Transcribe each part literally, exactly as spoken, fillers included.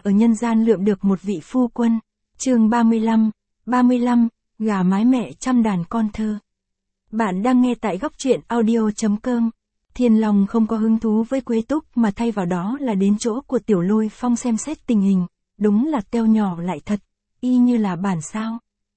ở nhân gian lượm được một vị phu quân. Chương ba mươi lăm, ba mươi lăm, gà mái mẹ trăm đàn con thơ. Bạn đang nghe tại góc truyện audio chấm com. Thiên Long không có hứng thú với Quế Túc mà thay vào đó là đến chỗ của Tiểu Lôi Phong xem xét tình hình, đúng là teo nhỏ lại thật, y như là bản sao.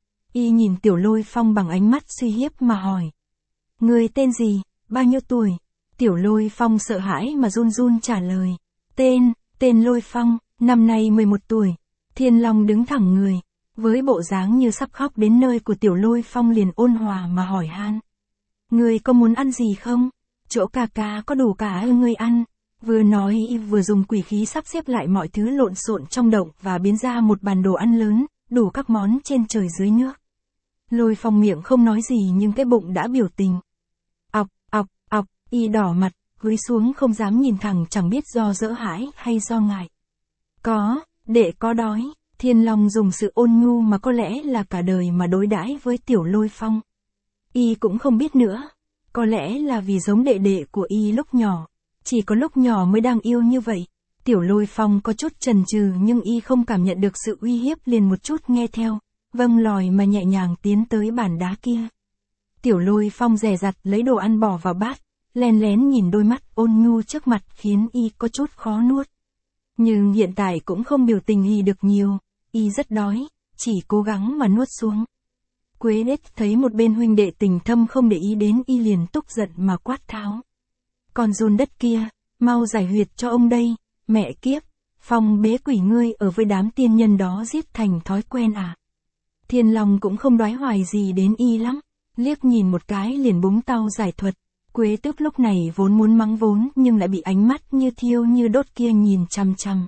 Y nhìn Tiểu Lôi Phong bằng ánh mắt suy hiếp mà hỏi. Người tên gì, bao nhiêu tuổi? Tiểu Lôi Phong sợ hãi mà run run trả lời. Tên, tên Lôi Phong, năm nay mười một tuổi. Thiên Long đứng thẳng người, với bộ dáng như sắp khóc đến nơi của Tiểu Lôi Phong liền ôn hòa mà hỏi han. Người có muốn ăn gì không? Chỗ cà ca có đủ cả ngươi ăn. Vừa nói vừa dùng quỷ khí sắp xếp lại mọi thứ lộn xộn trong động và biến ra một bàn đồ ăn lớn, đủ các món trên trời dưới nước. Lôi Phong miệng không nói gì nhưng cái bụng đã biểu tình. Ọc, ọc, ọc, y đỏ mặt, gối xuống không dám nhìn thẳng chẳng biết do dỡ hãi hay do ngại. Có, để có đói, Thiên Long dùng sự ôn nhu mà có lẽ là cả đời mà đối đãi với Tiểu Lôi Phong. Y cũng không biết nữa, có lẽ là vì giống đệ đệ của y lúc nhỏ, chỉ có lúc nhỏ mới đang yêu như vậy. Tiểu Lôi Phong có chút chần chừ nhưng y không cảm nhận được sự uy hiếp liền một chút nghe theo, vâng lòi mà nhẹ nhàng tiến tới bàn đá kia. Tiểu Lôi Phong dè dặt lấy đồ ăn bỏ vào bát, len lén nhìn đôi mắt ôn nhu trước mặt khiến y có chút khó nuốt. Nhưng hiện tại cũng không biểu tình y được nhiều, y rất đói, chỉ cố gắng mà nuốt xuống. Quế Đết thấy một bên huynh đệ tình thâm không để ý đến y liền tức giận mà quát tháo. Con giun đất kia, mau giải huyệt cho ông đây, mẹ kiếp, Phong bế quỷ ngươi ở với đám tiên nhân đó giết thành thói quen à. Thiên Long cũng không đoái hoài gì đến y lắm, liếc nhìn một cái liền búng tau giải thuật. Quế Tước lúc này vốn muốn mắng vốn nhưng lại bị ánh mắt như thiêu như đốt kia nhìn chằm chằm.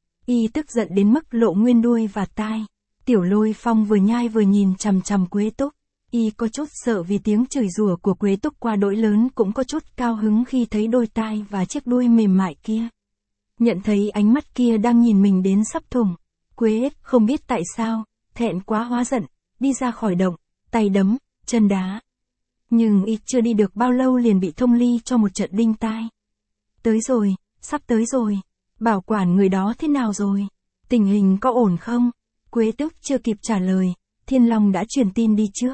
Y tức giận đến mức lộ nguyên đuôi và tai. Tiểu Lôi Phong vừa nhai vừa nhìn chằm chằm Quế Túc. Y có chút sợ vì tiếng chửi rủa của Quế Túc qua đỗi lớn cũng có chút cao hứng khi thấy đôi tai và chiếc đuôi mềm mại kia. Nhận thấy ánh mắt kia đang nhìn mình đến sắp thủng. Quế không biết tại sao, thẹn quá hóa giận, đi ra khỏi động, tay đấm, chân đá. Nhưng y chưa đi được bao lâu liền bị thông ly cho một trận đinh tai. Tới rồi, sắp tới rồi, bảo quản người đó thế nào rồi? Tình hình có ổn không? Quế Tước chưa kịp trả lời, Thiên Long đã truyền tin đi trước.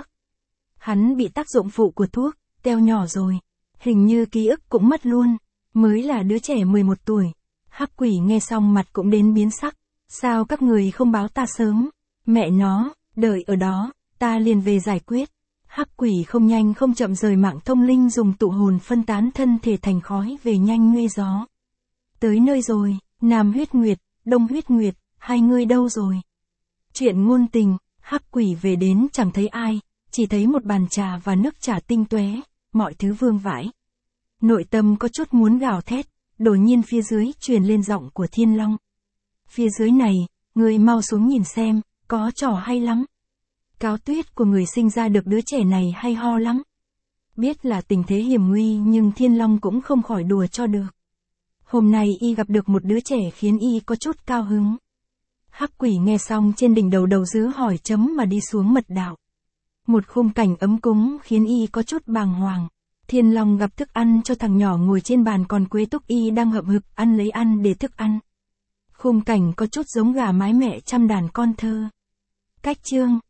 Hắn bị tác dụng phụ của thuốc, teo nhỏ rồi, hình như ký ức cũng mất luôn, mới là đứa trẻ mười một tuổi. Hắc Quỷ nghe xong mặt cũng đến biến sắc, sao các người không báo ta sớm? Mẹ nó, đợi ở đó, ta liền về giải quyết. Hắc Quỷ không nhanh không chậm rời mạng thông linh dùng tụ hồn phân tán thân thể thành khói về nhanh như gió. Tới nơi rồi, Nam Huyết Nguyệt, Đông Huyết Nguyệt, hai người đâu rồi? Chuyện ngôn tình, Hắc Quỷ về đến chẳng thấy ai, chỉ thấy một bàn trà và nước trà tinh tuế, mọi thứ vương vãi. Nội tâm có chút muốn gào thét, đột nhiên phía dưới truyền lên giọng của Thiên Long. Phía dưới này, người mau xuống nhìn xem, có trò hay lắm. Cáo tuyết của người sinh ra được đứa trẻ này hay ho lắm. Biết là tình thế hiểm nguy nhưng Thiên Long cũng không khỏi đùa cho được. Hôm nay y gặp được một đứa trẻ khiến y có chút cao hứng. Hắc Quỷ nghe xong trên đỉnh đầu đầu dứ hỏi chấm mà đi xuống mật đạo. Một khung cảnh ấm cúng khiến y có chút bàng hoàng. Thiên Long gặp thức ăn cho thằng nhỏ ngồi trên bàn còn Quế Túc y đang hậm hực ăn lấy ăn để thức ăn. Khung cảnh có chút giống gà mái mẹ trăm đàn con thơ. Cách chương